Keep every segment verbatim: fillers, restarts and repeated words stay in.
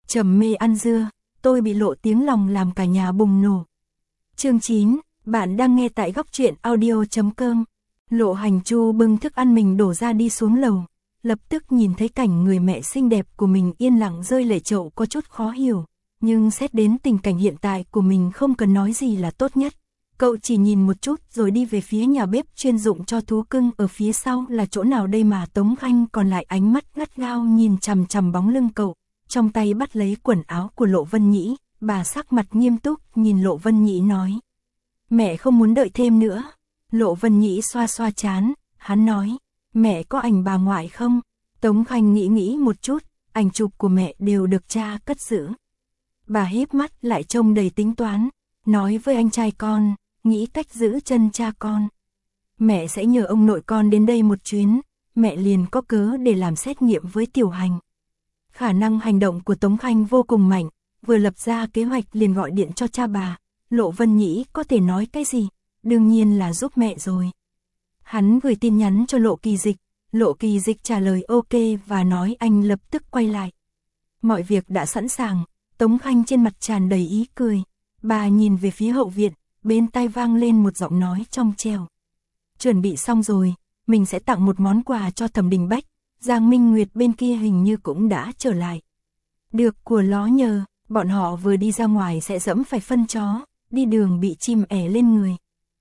Trầm mê ăn dưa, tôi bị lộ tiếng lòng làm cả nhà bùng nổ. Chương chín, bạn đang nghe tại góc truyện audio chấm com. Lộ Hành Chu bưng thức ăn mình đổ ra đi xuống lầu, lập tức nhìn thấy cảnh người mẹ xinh đẹp của mình yên lặng rơi lệ chậu có chút khó hiểu, nhưng xét đến tình cảnh hiện tại của mình không cần nói gì là tốt nhất. Cậu chỉ nhìn một chút rồi đi về phía nhà bếp chuyên dụng cho thú cưng ở phía sau là chỗ nào đây mà Tống Khanh còn lại ánh mắt gắt gao nhìn chằm chằm bóng lưng cậu, trong tay bắt lấy quần áo của Lộ Vân Nhĩ, bà sắc mặt nghiêm túc nhìn Lộ Vân Nhĩ nói. Mẹ không muốn đợi thêm nữa. Lộ Vân Nhĩ xoa xoa trán, hắn nói, mẹ có ảnh bà ngoại không? Tống Khanh nghĩ nghĩ một chút, ảnh chụp của mẹ đều được cha cất giữ. Bà híp mắt lại trông đầy tính toán, nói với anh trai con, nghĩ cách giữ chân cha con. Mẹ sẽ nhờ ông nội con đến đây một chuyến, mẹ liền có cớ để làm xét nghiệm với Tiểu Hành. Khả năng hành động của Tống Khanh vô cùng mạnh, vừa lập ra kế hoạch liền gọi điện cho cha bà. Lộ Vân Nhĩ có thể nói cái gì? Đương nhiên là giúp mẹ rồi. Hắn gửi tin nhắn cho Lộ Kỳ Dịch, Lộ Kỳ Dịch trả lời ok và nói anh lập tức quay lại. Mọi việc đã sẵn sàng, Tống Khanh trên mặt tràn đầy ý cười. Bà nhìn về phía hậu viện, bên tai vang lên một giọng nói trong trẻo. Chuẩn bị xong rồi, mình sẽ tặng một món quà cho Thẩm Đình Bách, Giang Minh Nguyệt bên kia hình như cũng đã trở lại. Được của ló nhờ, bọn họ vừa đi ra ngoài sẽ dẫm phải phân chó, đi đường bị chim ẻ lên người.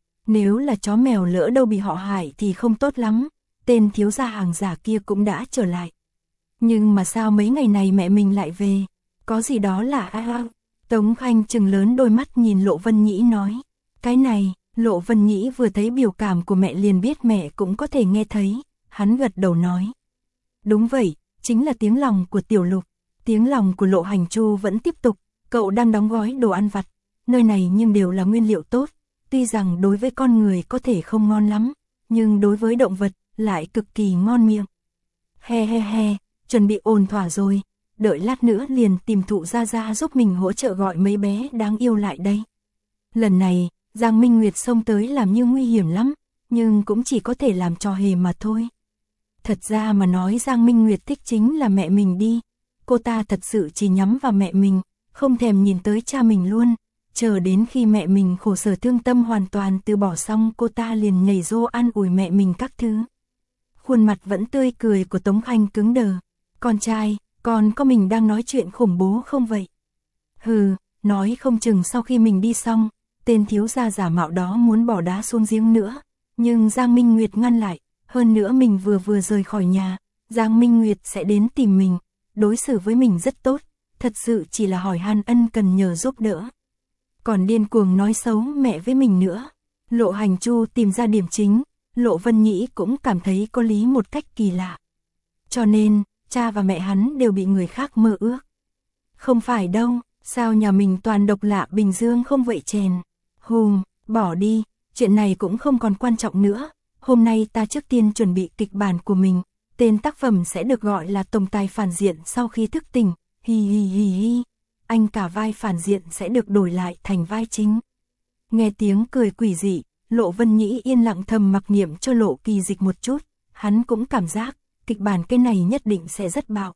Nếu là chó mèo lỡ đâu bị họ hại thì không tốt lắm, tên thiếu gia hàng giả kia cũng đã trở lại. Nhưng mà sao mấy ngày này mẹ mình lại về, có gì đó là a à, Tống Khanh trừng lớn đôi mắt nhìn Lộ Vân Nhĩ nói. Cái này, Lộ Vân Nhĩ vừa thấy biểu cảm của mẹ liền biết mẹ cũng có thể nghe thấy, hắn gật đầu nói. Đúng vậy, chính là tiếng lòng của Tiểu Lục. Tiếng lòng của Lộ Hành Chu vẫn tiếp tục, cậu đang đóng gói đồ ăn vặt, nơi này nhưng đều là nguyên liệu tốt, tuy rằng đối với con người có thể không ngon lắm, nhưng đối với động vật lại cực kỳ ngon miệng. He he he, chuẩn bị ổn thỏa rồi, đợi lát nữa liền tìm Thụ Gia Gia giúp mình hỗ trợ gọi mấy bé đáng yêu lại đây. Lần này, Giang Minh Nguyệt xông tới làm như nguy hiểm lắm, nhưng cũng chỉ có thể làm trò hề mà thôi. Thật ra mà nói Giang Minh Nguyệt thích chính là mẹ mình đi, cô ta thật sự chỉ nhắm vào mẹ mình, không thèm nhìn tới cha mình luôn, chờ đến khi mẹ mình khổ sở thương tâm hoàn toàn từ bỏ xong cô ta liền nhảy rô an ủi mẹ mình các thứ. Khuôn mặt vẫn tươi cười của Tống Khanh cứng đờ, con trai, con có mình đang nói chuyện khủng bố không vậy? Hừ, nói không chừng sau khi mình đi xong, tên thiếu gia giả mạo đó muốn bỏ đá xuống giếng nữa, nhưng Giang Minh Nguyệt ngăn lại, hơn nữa mình vừa vừa rời khỏi nhà, Giang Minh Nguyệt sẽ đến tìm mình, đối xử với mình rất tốt, thật sự chỉ là hỏi han ân cần nhờ giúp đỡ. Còn điên cuồng nói xấu mẹ với mình nữa. Lộ Hành Chu tìm ra điểm chính, Lộ Vân Nhĩ cũng cảm thấy có lý một cách kỳ lạ. Cho nên, cha và mẹ hắn đều bị người khác mơ ước. Không phải đâu, sao nhà mình toàn độc lạ Bình Dương không vậy chèn. Hùm, bỏ đi, chuyện này cũng không còn quan trọng nữa. Hôm nay ta trước tiên chuẩn bị kịch bản của mình, tên tác phẩm sẽ được gọi là Tổng tài phản diện sau khi thức tỉnh, hi hi hi hi. Anh cả vai phản diện sẽ được đổi lại thành vai chính. Nghe tiếng cười quỷ dị, Lộ Vân Nhĩ yên lặng thầm mặc niệm cho Lộ Kỳ Dịch một chút, hắn cũng cảm giác, kịch bản cái này nhất định sẽ rất bạo.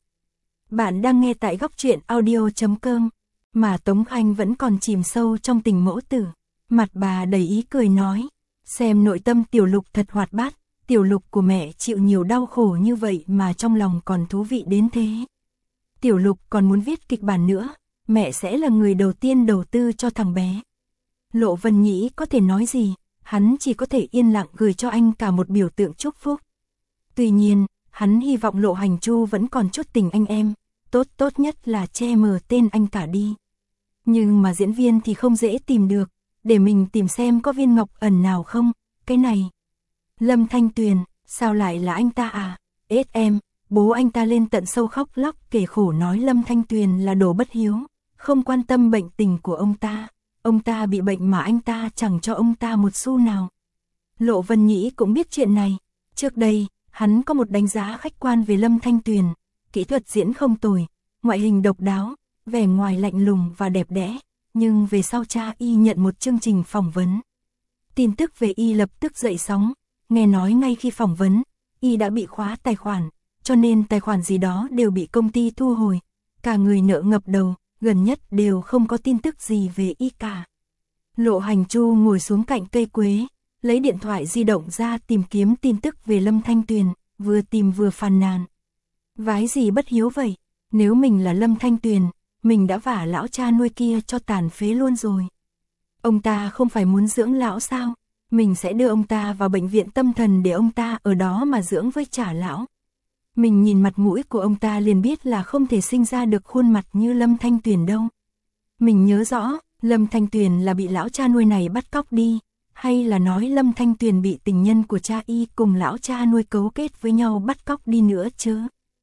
Bạn đang nghe tại góc truyện audio chấm com, mà Tống Khanh vẫn còn chìm sâu trong tình mẫu tử. Mặt bà đầy ý cười nói, xem nội tâm Tiểu Lục thật hoạt bát, Tiểu Lục của mẹ chịu nhiều đau khổ như vậy mà trong lòng còn thú vị đến thế. Tiểu Lục còn muốn viết kịch bản nữa, mẹ sẽ là người đầu tiên đầu tư cho thằng bé. Lộ Vân Nhĩ có thể nói gì, hắn chỉ có thể yên lặng gửi cho anh cả một biểu tượng chúc phúc. Tuy nhiên, hắn hy vọng Lộ Hành Chu vẫn còn chút tình anh em, tốt tốt nhất là che mờ tên anh cả đi. Nhưng mà diễn viên thì không dễ tìm được, để mình tìm xem có viên ngọc ẩn nào không, cái này. Lâm Thanh Tuyền, sao lại là anh ta à? Ết em, bố anh ta lên tận sâu khóc lóc kể khổ nói Lâm Thanh Tuyền là đồ bất hiếu, không quan tâm bệnh tình của ông ta. Ông ta bị bệnh mà anh ta chẳng cho ông ta một xu nào. Lộ Vân Nhĩ cũng biết chuyện này. Trước đây, hắn có một đánh giá khách quan về Lâm Thanh Tuyền. Kỹ thuật diễn không tồi, ngoại hình độc đáo, vẻ ngoài lạnh lùng và đẹp đẽ. Nhưng về sau cha y nhận một chương trình phỏng vấn. Tin tức về y lập tức dậy sóng. Nghe nói ngay khi phỏng vấn, y đã bị khóa tài khoản, cho nên tài khoản gì đó đều bị công ty thu hồi. cả người nợ ngập đầu, gần nhất đều không có tin tức gì về y cả. Lộ Hành Chu ngồi xuống cạnh cây quế, lấy điện thoại di động ra tìm kiếm tin tức về Lâm Thanh Tuyền, vừa tìm vừa phàn nàn. Vái gì bất hiếu vậy, nếu mình là Lâm Thanh Tuyền, mình đã vả lão cha nuôi kia cho tàn phế luôn rồi. Ông ta không phải muốn dưỡng lão sao, mình sẽ đưa ông ta vào bệnh viện tâm thần để ông ta ở đó mà dưỡng với trả lão. Mình nhìn mặt mũi của ông ta liền biết là không thể sinh ra được khuôn mặt như Lâm Thanh Tuyền đâu. Mình nhớ rõ, Lâm Thanh Tuyền là bị lão cha nuôi này bắt cóc đi, hay là nói Lâm Thanh Tuyền bị tình nhân của cha y cùng lão cha nuôi cấu kết với nhau bắt cóc đi nữa chứ.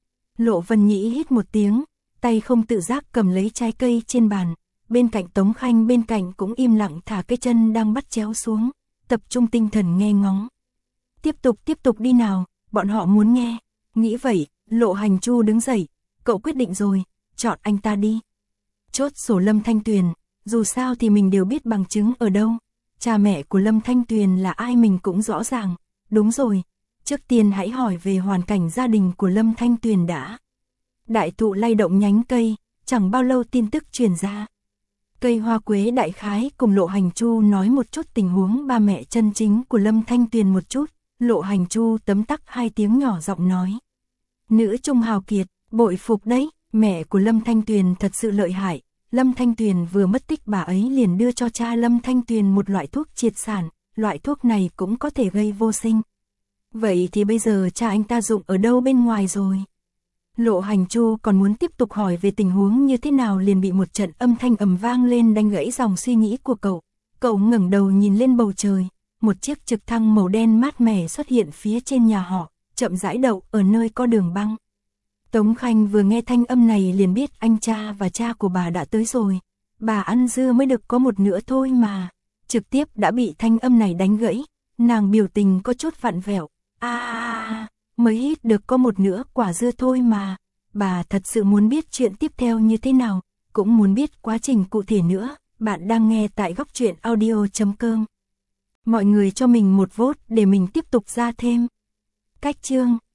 Lộ Vân Nhĩ hít một tiếng, tay không tự giác cầm lấy trái cây trên bàn, bên cạnh Tống Khanh bên cạnh cũng im lặng thả cái chân đang bắt chéo xuống, tập trung tinh thần nghe ngóng. Tiếp tục tiếp tục đi nào, bọn họ muốn nghe. Nghĩ vậy, Lộ Hành Chu đứng dậy, cậu quyết định rồi, chọn anh ta đi. Chốt sổ Lâm Thanh Tuyền, dù sao thì mình đều biết bằng chứng ở đâu. Cha mẹ của Lâm Thanh Tuyền là ai mình cũng rõ ràng. Đúng rồi, trước tiên hãy hỏi về hoàn cảnh gia đình của Lâm Thanh Tuyền đã. Đại thụ lay động nhánh cây, chẳng bao lâu tin tức truyền ra. Cây hoa quế đại khái cùng Lộ Hành Chu nói một chút tình huống ba mẹ chân chính của Lâm Thanh Tuyền một chút. Lộ Hành Chu tấm tắc hai tiếng nhỏ giọng nói. Nữ trung hào kiệt, bội phục đấy, mẹ của Lâm Thanh Tuyền thật sự lợi hại. Lâm Thanh Tuyền vừa mất tích bà ấy liền đưa cho cha Lâm Thanh Tuyền một loại thuốc triệt sản, loại thuốc này cũng có thể gây vô sinh. Vậy thì bây giờ cha anh ta dụng ở đâu bên ngoài rồi? Lộ Hành Chu còn muốn tiếp tục hỏi về tình huống như thế nào liền bị một trận âm thanh ầm vang lên đánh gãy dòng suy nghĩ của cậu. Cậu ngẩng đầu nhìn lên bầu trời, một chiếc trực thăng màu đen mát mẻ xuất hiện phía trên nhà họ, chậm rãi đậu ở nơi có đường băng. Tống Khanh vừa nghe thanh âm này liền biết anh cha và cha của bà đã tới rồi. Bà ăn dưa mới được có một nửa thôi mà. Trực tiếp đã bị thanh âm này đánh gãy. Nàng biểu tình có chút vặn vẹo. À, mới hít được có một nửa quả dưa thôi mà. Bà thật sự muốn biết chuyện tiếp theo như thế nào, cũng muốn biết quá trình cụ thể nữa. Bạn đang nghe tại góc truyện audio chấm com. Mọi người cho mình một vote để mình tiếp tục ra thêm. Cách chương